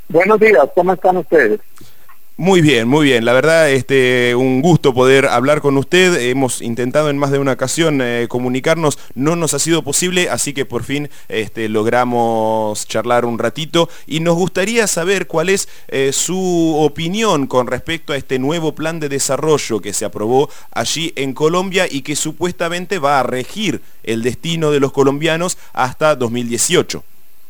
Buenos días, ¿cómo están ustedes? Muy bien, muy bien. La verdad, un gusto poder hablar con usted. Hemos intentado en más de una ocasión comunicarnos, no nos ha sido posible, así que por fin logramos charlar un ratito y nos gustaría saber cuál es su opinión con respecto a este nuevo plan de desarrollo que se aprobó allí en Colombia y que supuestamente va a regir el destino de los colombianos hasta 2018.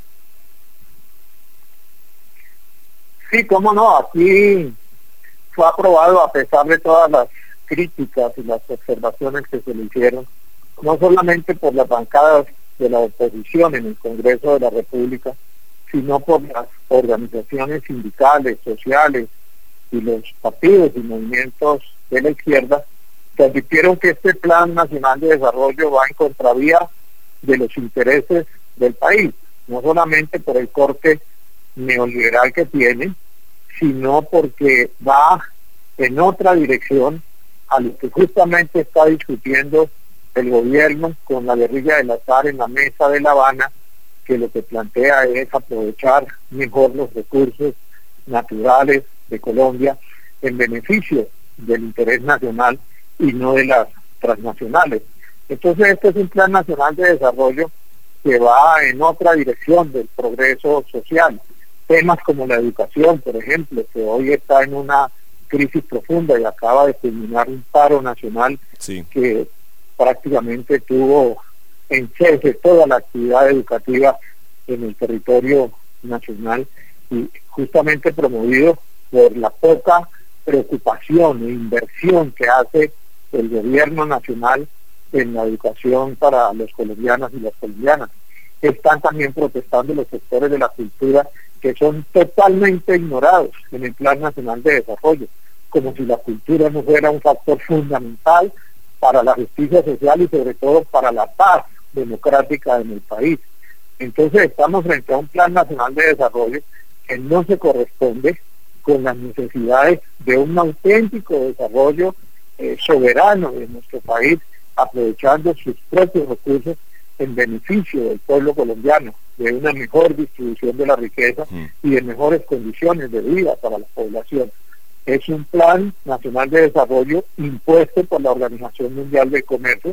Sí, cómo no, aquí fue aprobado a pesar de todas las críticas y las observaciones que se le hicieron, no solamente por las bancadas de la oposición en el Congreso de la República, sino por las organizaciones sindicales, sociales y los partidos y movimientos de la izquierda, que advirtieron que este Plan Nacional de Desarrollo va en contravía de los intereses del país, no solamente por el corte neoliberal que tiene, sino porque va en otra dirección a lo que justamente está discutiendo el gobierno con la guerrilla del Azar en la mesa de La Habana, que lo que plantea es aprovechar mejor los recursos naturales de Colombia en beneficio del interés nacional y no de las transnacionales. Entonces este es un plan nacional de desarrollo que va en otra dirección del progreso social. Temas como la educación, por ejemplo, que hoy está en una crisis profunda y acaba de culminar un paro nacional que prácticamente tuvo en cese toda la actividad educativa en el territorio nacional y justamente promovido por la poca preocupación e inversión que hace el gobierno nacional en la educación para los colombianos y las colombianas. Están también protestando los sectores de la cultura que son totalmente ignorados en el Plan Nacional de Desarrollo, como si la cultura no fuera un factor fundamental para la justicia social y sobre todo para la paz democrática en el país. Entonces estamos frente a un Plan Nacional de Desarrollo que no se corresponde con las necesidades de un auténtico desarrollo soberano de nuestro país, aprovechando sus propios recursos en beneficio del pueblo colombiano, de una mejor distribución de la riqueza y de mejores condiciones de vida para la población. Es un plan nacional de desarrollo impuesto por la Organización Mundial del Comercio.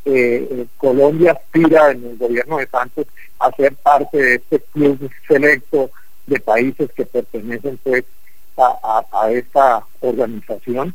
Colombia aspira en el gobierno de Santos a ser parte de este club selecto de países que pertenecen pues a esta organización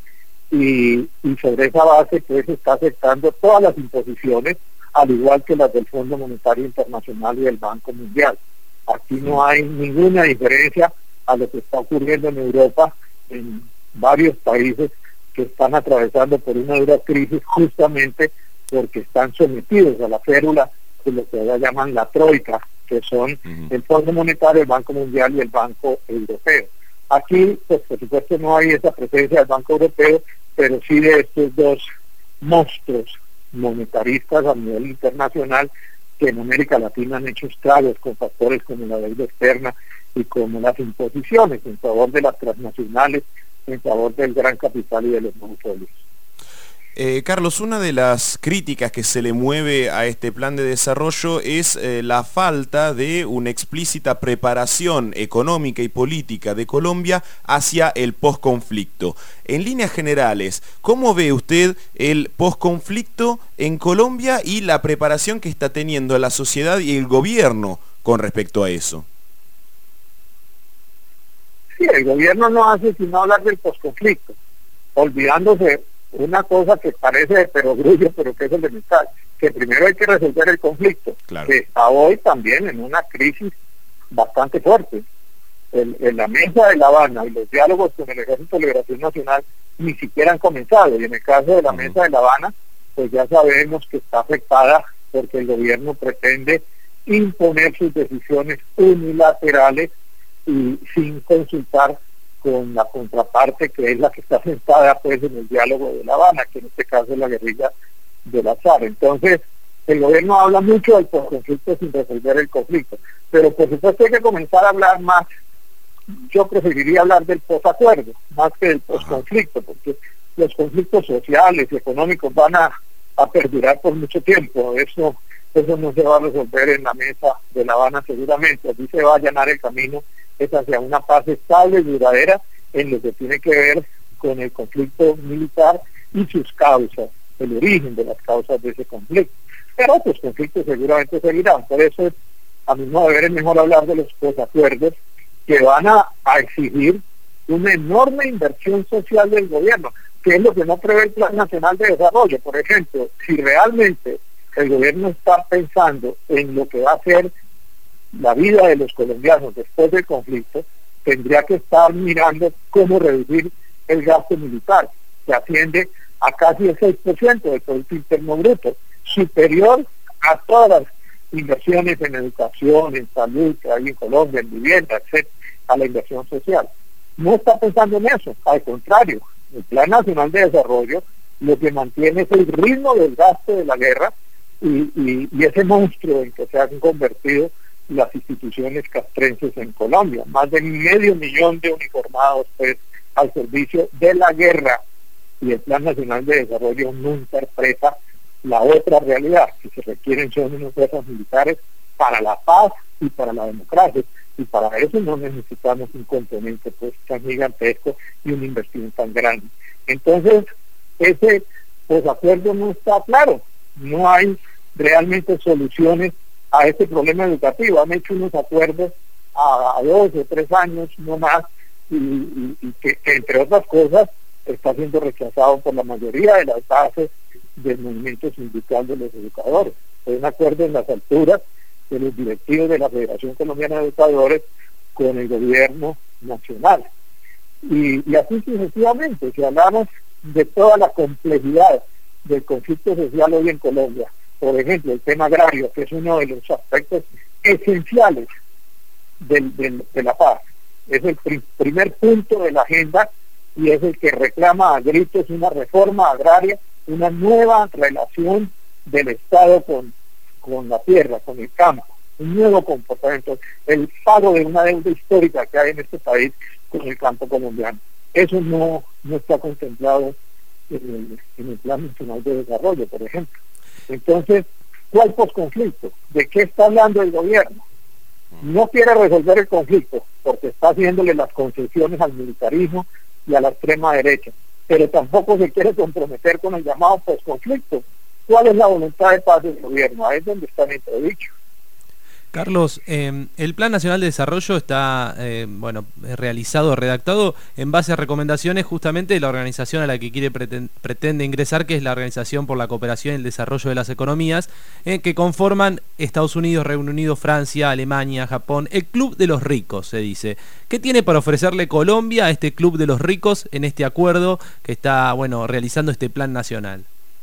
y sobre esa base pues está aceptando todas las imposiciones, al igual que las del Fondo Monetario Internacional y del Banco Mundial. Aquí no hay ninguna diferencia a lo que está ocurriendo en Europa, en varios países que están atravesando por una dura crisis justamente porque están sometidos a la férula de lo que ahora llaman la troika, que son el Fondo Monetario, el Banco Mundial y el Banco Europeo. Aquí, pues por supuesto no hay esa presencia del Banco Europeo, pero sí de estos dos monstruos monetaristas a nivel internacional que en América Latina han hecho estragos con factores como la deuda externa y como las imposiciones en favor de las transnacionales, en favor del gran capital y de los monopolios. Carlos, una de las críticas que se le mueve a este plan de desarrollo es la falta de una explícita preparación económica y política de Colombia hacia el posconflicto. En líneas generales, ¿cómo ve usted el posconflicto en Colombia y la preparación que está teniendo la sociedad y el gobierno con respecto a eso? Sí, el gobierno no hace sino hablar del posconflicto, olvidándose una cosa que parece de perogrullo, pero que es elemental, que primero hay que resolver el conflicto, claro, que está hoy también en una crisis bastante fuerte. En la mesa de La Habana y los diálogos con el Ejército de Liberación Nacional ni siquiera han comenzado, y en el caso de la mesa de La Habana, pues ya sabemos que está afectada porque el gobierno pretende imponer sus decisiones unilaterales y sin consultar con la contraparte que es la que está sentada pues en el diálogo de La Habana, que en este caso es la guerrilla del Azar. Entonces, el gobierno habla mucho del posconflicto sin resolver el conflicto, pero por supuesto hay que comenzar a hablar más. Yo preferiría hablar del posacuerdo más que del posconflicto, porque los conflictos sociales y económicos van a perdurar por mucho tiempo. Eso no se va a resolver en la mesa de La Habana seguramente. Allí se va a allanar el camino es hacia una paz estable y duradera en lo que tiene que ver con el conflicto militar y sus causas, el origen de las causas de ese conflicto. Pero otros conflictos seguramente seguirán. Por eso, a mi modo de ver, es mejor hablar de los acuerdos que van a exigir una enorme inversión social del gobierno, que es lo que no prevé el Plan Nacional de Desarrollo. Por ejemplo, si realmente el gobierno está pensando en lo que va a ser la vida de los colombianos después del conflicto, tendría que estar mirando cómo reducir el gasto militar, que asciende a casi el 6% del Producto Interno Bruto, superior a todas las inversiones en educación, en salud que hay en Colombia, en vivienda, etc., a la inversión social. No está pensando en eso, al contrario, el Plan Nacional de Desarrollo lo que mantiene es el ritmo del gasto de la guerra y ese monstruo en que se han convertido las instituciones castrenses en Colombia. Más de 500,000 de uniformados pues, al servicio de la guerra, y el Plan Nacional de Desarrollo no interpreta la otra realidad, que se requieren son unas fuerzas militares para la paz y para la democracia, y para eso no necesitamos un componente pues tan gigantesco y una inversión tan grande. Entonces, ese acuerdo no está claro, no hay realmente soluciones a este problema educativo. Han hecho unos acuerdos a 2 o 3 años, no más, y que entre otras cosas está siendo rechazado por la mayoría de las bases del movimiento sindical de los educadores. Hay un acuerdo en las alturas de los directivos de la Federación Colombiana de Educadores con el gobierno nacional. Y así sucesivamente, si hablamos de toda la complejidad del conflicto social hoy en Colombia, por ejemplo, el tema agrario, que es uno de los aspectos esenciales de la paz, es el primer punto de la agenda y es el que reclama a gritos una reforma agraria, una nueva relación del Estado con la tierra, con el campo, un nuevo comportamiento, el pago de una deuda histórica que hay en este país con el campo colombiano. Eso no está contemplado en el Plan Nacional de Desarrollo, por ejemplo. Entonces, ¿cuál posconflicto? ¿De qué está hablando el gobierno? No quiere resolver el conflicto porque está haciéndole las concesiones al militarismo y a la extrema derecha, pero tampoco se quiere comprometer con el llamado posconflicto. ¿Cuál es la voluntad de paz del gobierno? Ahí es donde están entredichos. Carlos, el Plan Nacional de Desarrollo está realizado, redactado en base a recomendaciones justamente de la organización a la que pretende ingresar, que es la Organización por la Cooperación y el Desarrollo de las Economías, que conforman Estados Unidos, Reino Unido, Francia, Alemania, Japón, el Club de los Ricos, se dice. ¿Qué tiene para ofrecerle Colombia a este Club de los Ricos en este acuerdo que está realizando este Plan Nacional?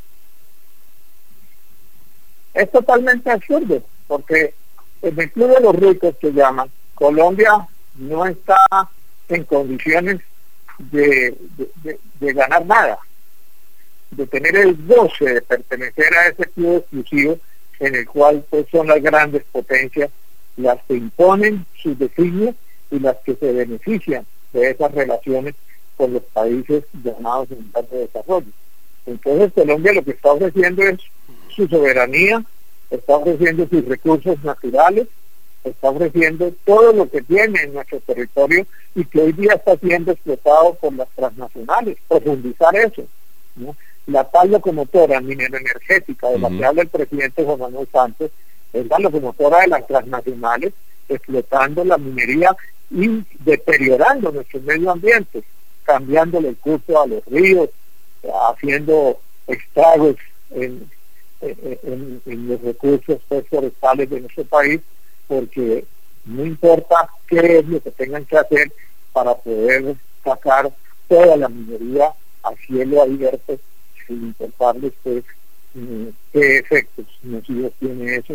Es totalmente absurdo, porque en el Club de los Ricos que llaman, Colombia no está en condiciones de ganar nada, de tener el goce de pertenecer a ese club exclusivo en el cual pues, son las grandes potencias las que imponen sus designios y las que se benefician de esas relaciones con los países llamados en plan de desarrollo. Entonces Colombia lo que está ofreciendo es su soberanía, está ofreciendo sus recursos naturales, está ofreciendo todo lo que tiene en nuestro territorio y que hoy día está siendo explotado por las transnacionales, profundizar eso, ¿no? La tal locomotora mineroenergética de la que habla el presidente Juan Manuel Santos es la locomotora de las transnacionales, explotando la minería y deteriorando nuestro medio ambiente, cambiándole el curso a los ríos, haciendo estragos en los recursos forestales de nuestro país, porque no importa qué es lo que tengan que hacer para poder sacar toda la minería a cielo abierto sin importarles pues, qué efectos nocivos tiene eso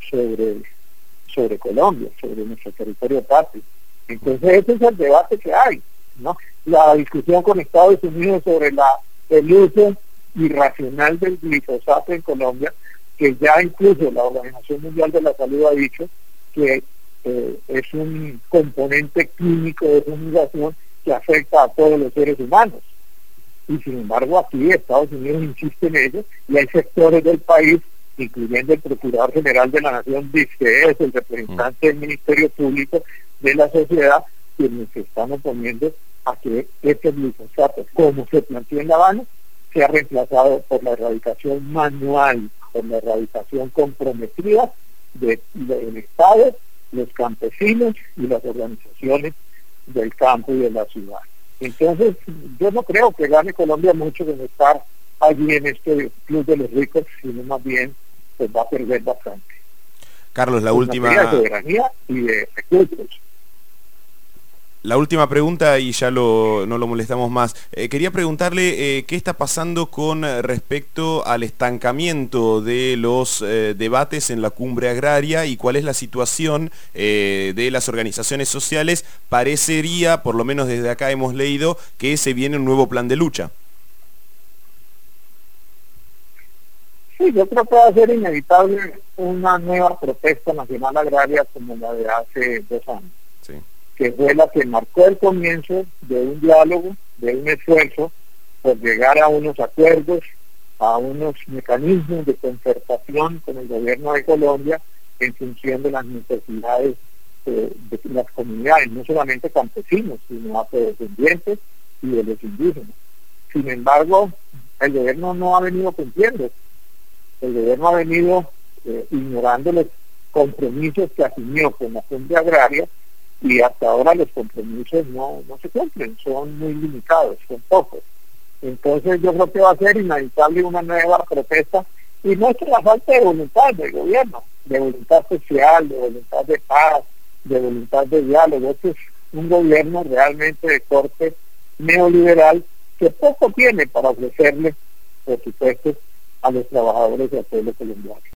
sobre Colombia, sobre nuestro territorio patrio. Entonces ese es el debate que hay, ¿no? La discusión con Estados Unidos sobre el uso irracional del glifosato en Colombia, que ya incluso la Organización Mundial de la Salud ha dicho que es un componente químico de fumigación que afecta a todos los seres humanos. Y sin embargo aquí Estados Unidos insiste en ello y hay sectores del país, incluyendo el Procurador General de la Nación, dice que es el representante del Ministerio Público, de la sociedad quienes se están oponiendo a que este glifosato, como se plantea en La Habana, sea reemplazado por la erradicación manual, por la erradicación comprometida del Estado, los campesinos y las organizaciones del campo y de la ciudad. Entonces, yo no creo que gane Colombia mucho con estar allí en este club de los ricos, sino más bien pues va a perder bastante. Carlos, la última... de soberanía y de recursos. La última pregunta y ya no lo molestamos más. Quería preguntarle qué está pasando con respecto al estancamiento de los debates en la cumbre agraria y cuál es la situación de las organizaciones sociales. Parecería, por lo menos desde acá hemos leído, que se viene un nuevo plan de lucha. Sí, yo creo que va a ser inevitable una nueva protesta nacional agraria como la de hace 2 años. Sí. Que fue la que marcó el comienzo de un diálogo, de un esfuerzo por llegar a unos acuerdos, a unos mecanismos de concertación con el gobierno de Colombia en función de las necesidades de las comunidades, no solamente campesinos, sino afrodescendientes y de los indígenas. Sin embargo, el gobierno no ha venido cumpliendo. El gobierno ha venido ignorando los compromisos que asumió con la cumbre agraria, y hasta ahora los compromisos no se cumplen, son muy limitados, son pocos. Entonces yo creo que va a ser inevitable una nueva protesta, y no es que la falta de voluntad del gobierno, de voluntad social, de voluntad de paz, de voluntad de diálogo. Este es un gobierno realmente de corte neoliberal que poco tiene para ofrecerle, por supuesto, a los trabajadores y al pueblo colombiano.